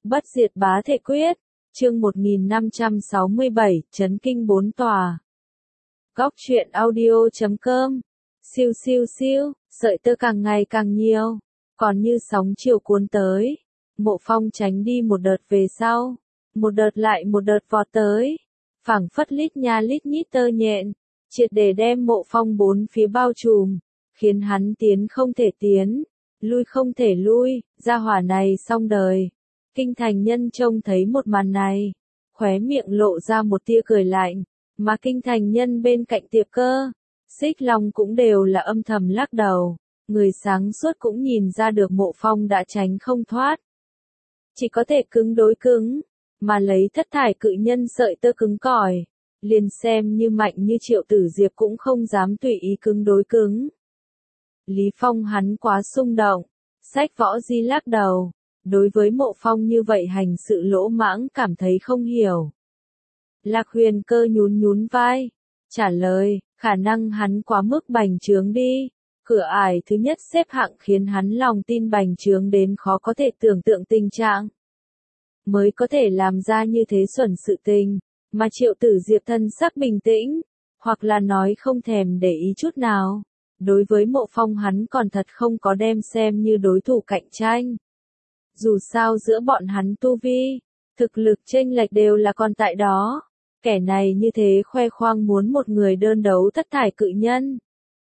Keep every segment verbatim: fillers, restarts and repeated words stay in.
Bất diệt bá thể quyết, chương một nghìn năm trăm sáu mươi bảy, chấn kinh bốn tòa. Góc truyện audio chấm com. Siêu siêu siêu, sợi tơ càng ngày càng nhiều, còn như sóng chiều cuốn tới. Mộ Phong tránh đi một đợt về sau, một đợt lại một đợt vọt tới, phảng phất lít nha lít nhít tơ nhện, triệt để đem Mộ Phong bốn phía bao trùm, khiến hắn tiến không thể tiến, lui không thể lui, gia hỏa này xong đời. Kinh thành nhân trông thấy một màn này, khóe miệng lộ ra một tia cười lạnh, mà kinh thành nhân bên cạnh Tiệp Cơ, Xích Long cũng đều là âm thầm lắc đầu, người sáng suốt cũng nhìn ra được Mộ Phong đã tránh không thoát. Chỉ có thể cứng đối cứng, mà lấy thất thải cự nhân sợi tơ cứng cỏi, liền xem như mạnh như Triệu Tử Diệp cũng không dám tùy ý cứng đối cứng. Lý Phong hắn quá xung động, Sách Võ Di lắc đầu, đối với Mộ Phong như vậy hành sự lỗ mãng cảm thấy không hiểu. Lạc Huyền Cơ nhún nhún vai, trả lời, khả năng hắn quá mức bành trướng đi, cửa ải thứ nhất xếp hạng khiến hắn lòng tin bành trướng đến khó có thể tưởng tượng tình trạng. Mới có thể làm ra như thế xuẩn sự tình, mà Triệu Tử Diệp thân sắc bình tĩnh, hoặc là nói không thèm để ý chút nào. Đối với Mộ Phong hắn còn thật không có đem xem như đối thủ cạnh tranh. Dù sao giữa bọn hắn tu vi, thực lực chênh lệch đều là còn tại đó. Kẻ này như thế khoe khoang muốn một người đơn đấu thất thải cự nhân.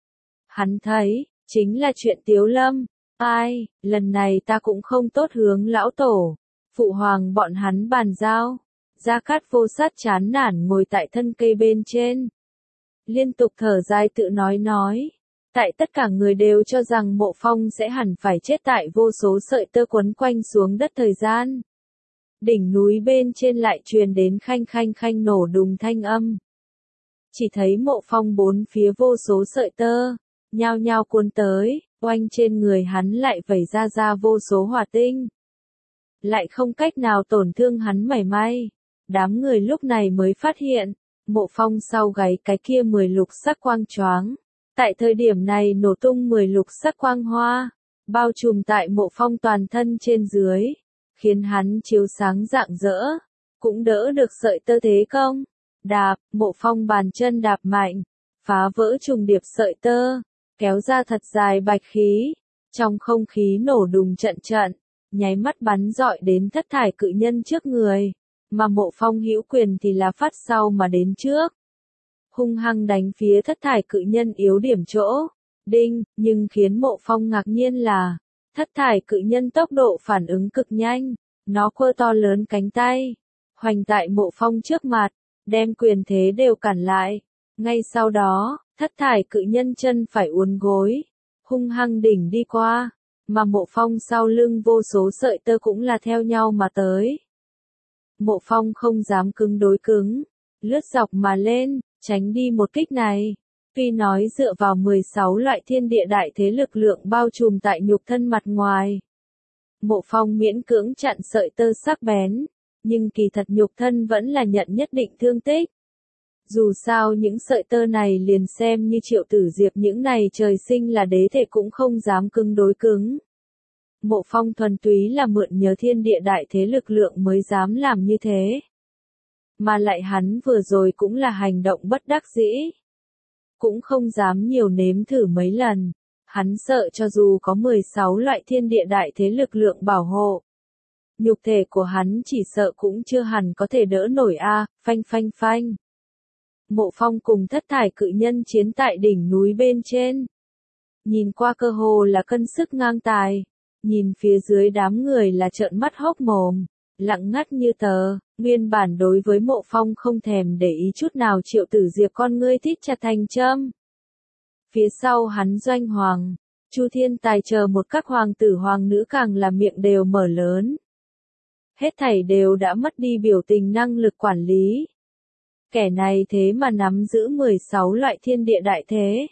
Hắn thấy, chính là chuyện Tiếu Lâm. Ai, lần này ta cũng không tốt hướng lão tổ, phụ hoàng bọn hắn bàn giao. Gia Cát Vô Sát chán nản ngồi tại thân cây bên trên, liên tục thở dài tự nói nói. Tại tất cả người đều cho rằng Mộ Phong sẽ hẳn phải chết tại vô số sợi tơ quấn quanh xuống đất thời gian. Đỉnh núi bên trên lại truyền đến khanh khanh khanh nổ đùng thanh âm. Chỉ thấy Mộ Phong bốn phía vô số sợi tơ, nhao nhao cuốn tới, oanh trên người hắn lại vẩy ra ra vô số hỏa tinh. Lại không cách nào tổn thương hắn mảy may. Đám người lúc này mới phát hiện, Mộ Phong sau gáy cái kia mười lục sắc quang choáng. Tại thời điểm này nổ tung mười lục sắc quang hoa, bao trùm tại Mộ Phong toàn thân trên dưới, khiến hắn chiếu sáng rạng rỡ, cũng đỡ được sợi tơ thế công. Đạp, Mộ Phong bàn chân đạp mạnh, phá vỡ trùng điệp sợi tơ, kéo ra thật dài bạch khí, trong không khí nổ đùng trận trận, nháy mắt bắn rọi đến thất thải cự nhân trước người, mà Mộ Phong hữu quyền thì là phát sau mà đến trước. Hung hăng đánh phía thất thải cự nhân yếu điểm chỗ, đinh, nhưng khiến Mộ Phong ngạc nhiên là, thất thải cự nhân tốc độ phản ứng cực nhanh, nó quơ to lớn cánh tay, hoành tại Mộ Phong trước mặt, đem quyền thế đều cản lại. Ngay sau đó, thất thải cự nhân chân phải uốn gối, hung hăng đỉnh đi qua, mà Mộ Phong sau lưng vô số sợi tơ cũng là theo nhau mà tới. Mộ Phong không dám cứng đối cứng, lướt dọc mà lên, tránh đi một kích này. Tuy nói dựa vào mười sáu loại thiên địa đại thế lực lượng bao trùm tại nhục thân mặt ngoài, Mộ Phong miễn cưỡng chặn sợi tơ sắc bén, nhưng kỳ thật nhục thân vẫn là nhận nhất định thương tích. Dù sao những sợi tơ này liền xem như Triệu Tử Diệp những này trời sinh là đế thể cũng không dám cứng đối cứng. Mộ Phong thuần túy là mượn nhờ thiên địa đại thế lực lượng mới dám làm như thế. Mà lại hắn vừa rồi cũng là hành động bất đắc dĩ. Cũng không dám nhiều nếm thử mấy lần. Hắn sợ cho dù có mười sáu loại thiên địa đại thế lực lượng bảo hộ, nhục thể của hắn chỉ sợ cũng chưa hẳn có thể đỡ nổi a, à, phanh phanh phanh. Mộ Phong cùng thất thải cự nhân chiến tại đỉnh núi bên trên. Nhìn qua cơ hồ là cân sức ngang tài. Nhìn phía dưới đám người là trợn mắt hốc mồm, lặng ngắt như tờ. Nguyên bản đối với Mộ Phong không thèm để ý chút nào Triệu Tử Diệp con ngươi thít chặt thành châm. Phía sau hắn Doanh Hoàng, Chu Thiên Tài chờ một các hoàng tử hoàng nữ càng là miệng đều mở lớn. Hết thảy đều đã mất đi biểu tình năng lực quản lý. Kẻ này thế mà nắm giữ mười sáu loại thiên địa đại thế.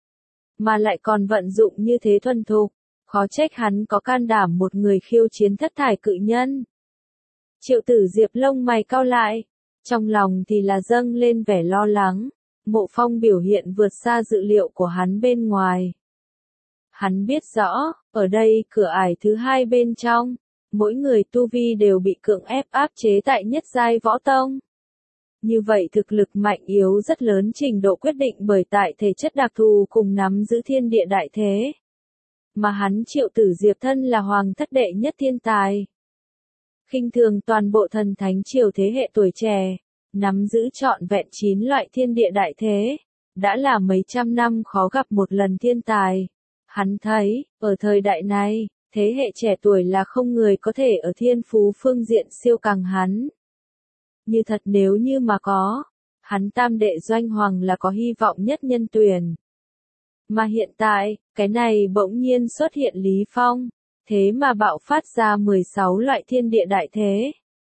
Mà lại còn vận dụng như thế thuần thục, khó trách hắn có can đảm một người khiêu chiến thất thải cự nhân. Triệu Tử Diệp lông mày cau lại, trong lòng thì là dâng lên vẻ lo lắng. Mộ Phong biểu hiện vượt xa dự liệu của hắn bên ngoài. Hắn biết rõ, ở đây cửa ải thứ hai bên trong, mỗi người tu vi đều bị cưỡng ép áp chế tại nhất giai võ tông. Như vậy thực lực mạnh yếu rất lớn trình độ quyết định bởi tại thể chất đặc thù cùng nắm giữ thiên địa đại thế. Mà hắn Triệu Tử Diệp thân là hoàng thất đệ nhất thiên tài. Khinh thường toàn bộ thần thánh triều thế hệ tuổi trẻ, nắm giữ trọn vẹn chín loại thiên địa đại thế, đã là mấy trăm năm khó gặp một lần thiên tài. Hắn thấy, ở thời đại này, thế hệ trẻ tuổi là không người có thể ở thiên phú phương diện siêu càng hắn. Như thật nếu như mà có, hắn tam đệ Doanh Hoàng là có hy vọng nhất nhân tuyển. Mà hiện tại, cái này bỗng nhiên xuất hiện Lý Phong, thế mà bạo phát ra mười sáu loại thiên địa đại thế.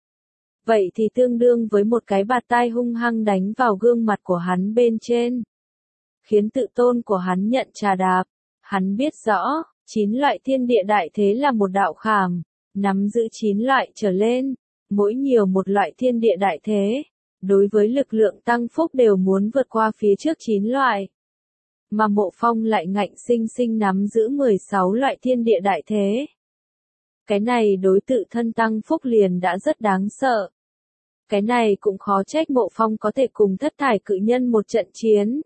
Vậy thì tương đương với một cái bạt tai hung hăng đánh vào gương mặt của hắn bên trên. Khiến tự tôn của hắn nhận trà đạp. Hắn biết rõ, chín loại thiên địa đại thế là một đạo khảm, nắm giữ chín loại trở lên, mỗi nhiều một loại thiên địa đại thế, đối với lực lượng tăng phúc đều muốn vượt qua phía trước chín loại. Mà Mộ Phong lại ngạnh sinh sinh nắm giữ mười sáu loại thiên địa đại thế. Cái này đối tự thân tăng phúc liền đã rất đáng sợ. Cái này cũng khó trách Mộ Phong có thể cùng thất thải cự nhân một trận chiến.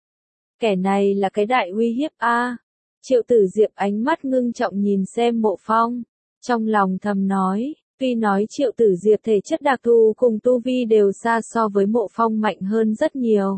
Kẻ này là cái đại uy hiếp a. À. Triệu Tử Diệp ánh mắt ngưng trọng nhìn xem Mộ Phong, trong lòng thầm nói, tuy nói Triệu Tử Diệp thể chất đặc thù cùng tu vi đều xa so với Mộ Phong mạnh hơn rất nhiều.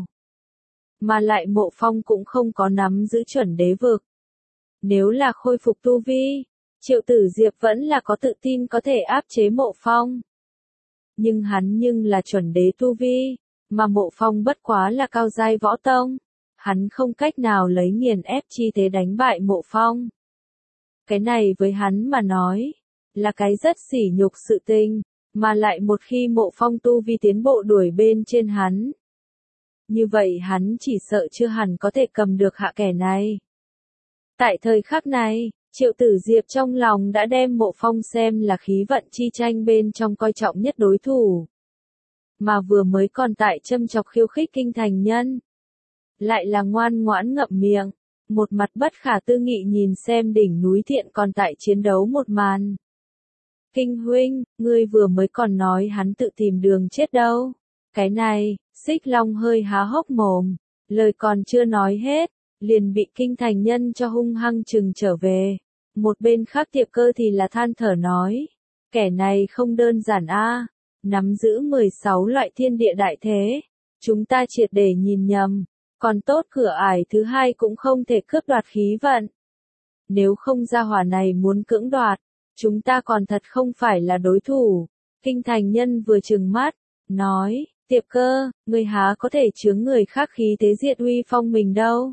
Mà lại Mộ Phong cũng không có nắm giữ chuẩn đế vực. Nếu là khôi phục tu vi, Triệu Tử Diệp vẫn là có tự tin có thể áp chế Mộ Phong. Nhưng hắn nhưng là chuẩn đế tu vi, mà Mộ Phong bất quá là cao giai võ tông. Hắn không cách nào lấy nghiền ép chi thế đánh bại Mộ Phong. Cái này với hắn mà nói, là cái rất sỉ nhục sự tình, mà lại một khi Mộ Phong tu vi tiến bộ đuổi bên trên hắn. Như vậy hắn chỉ sợ chưa hẳn có thể cầm được hạ kẻ này. Tại thời khắc này, Triệu Tử Diệp trong lòng đã đem Mộ Phong xem là khí vận chi tranh bên trong coi trọng nhất đối thủ. Mà vừa mới còn tại châm chọc khiêu khích Kinh Thành Nhân. Lại là ngoan ngoãn ngậm miệng, một mặt bất khả tư nghị nhìn xem đỉnh núi Thiện còn tại chiến đấu một màn. Kinh huynh, ngươi vừa mới còn nói hắn tự tìm đường chết đâu. Cái này, Xích Long hơi há hốc mồm, lời còn chưa nói hết, liền bị Kinh Thành Nhân cho hung hăng trừng trở về. Một bên khác Tiệp Cơ thì là than thở nói, kẻ này không đơn giản a, nắm giữ mười sáu loại thiên địa đại thế, chúng ta triệt để nhìn nhầm. Còn tốt cửa ải thứ hai cũng không thể cướp đoạt khí vận. Nếu không gia hỏa này muốn cưỡng đoạt, chúng ta còn thật không phải là đối thủ. Kinh Thành Nhân vừa trừng mắt, nói, Tiệp Cơ, ngươi há có thể chướng người khác khí thế diệt uy phong mình đâu.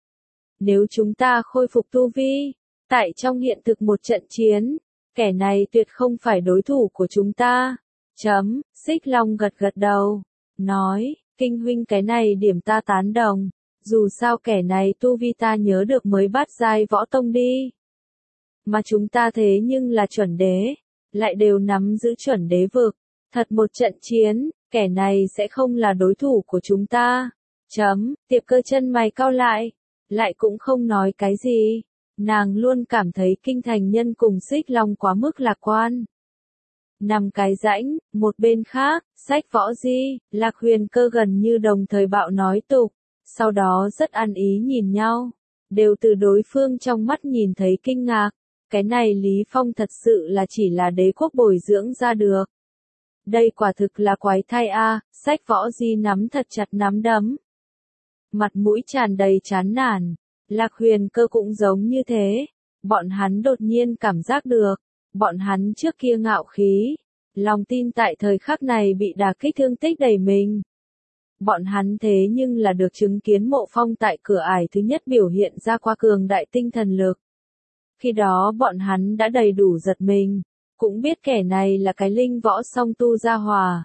Nếu chúng ta khôi phục tu vi, tại trong hiện thực một trận chiến, kẻ này tuyệt không phải đối thủ của chúng ta. Chấm, Xích Long gật gật đầu, nói. Kinh huynh cái này điểm ta tán đồng, dù sao kẻ này tu vi ta nhớ được mới bát giai võ tông đi. Mà chúng ta thế nhưng là chuẩn đế, lại đều nắm giữ chuẩn đế vực, thật một trận chiến, kẻ này sẽ không là đối thủ của chúng ta. Chấm, Tiệp Cơ chân mày cau lại, lại cũng không nói cái gì, nàng luôn cảm thấy Kinh Thành Nhân cùng Xích Long quá mức lạc quan. Nằm cái rãnh, một bên khác, Sách Võ Di, Lạc Huyền Cơ gần như đồng thời bạo nói tục, sau đó rất ăn ý nhìn nhau, đều từ đối phương trong mắt nhìn thấy kinh ngạc, cái này Lý Phong thật sự là chỉ là đế quốc bồi dưỡng ra được. Đây quả thực là quái thai a, à, Sách Võ Di nắm thật chặt nắm đấm. Mặt mũi tràn đầy chán nản, Lạc Huyền Cơ cũng giống như thế, bọn hắn đột nhiên cảm giác được. Bọn hắn trước kia ngạo khí, lòng tin tại thời khắc này bị đả kích thương tích đầy mình. Bọn hắn thế nhưng là được chứng kiến Mộ Phong tại cửa ải thứ nhất biểu hiện ra qua cường đại tinh thần lực. Khi đó bọn hắn đã đầy đủ giật mình, cũng biết kẻ này là cái linh võ song tu gia hòa.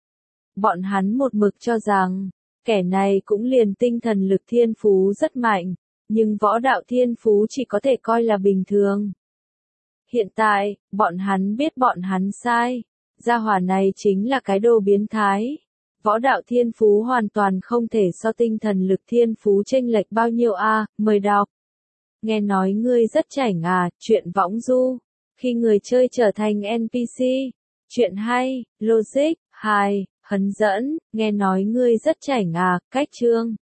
Bọn hắn một mực cho rằng, kẻ này cũng liền tinh thần lực thiên phú rất mạnh, nhưng võ đạo thiên phú chỉ có thể coi là bình thường. Hiện tại, bọn hắn biết bọn hắn sai, gia hỏa này chính là cái đồ biến thái. Võ đạo thiên phú hoàn toàn không thể so tinh thần lực thiên phú chênh lệch bao nhiêu a, à, mời đọc. Nghe nói ngươi rất chảnh à, chuyện võng du. Khi người chơi trở thành en pê xê. Chuyện hay, logic, hai, hấn dẫn, nghe nói ngươi rất chảnh à, cách chương.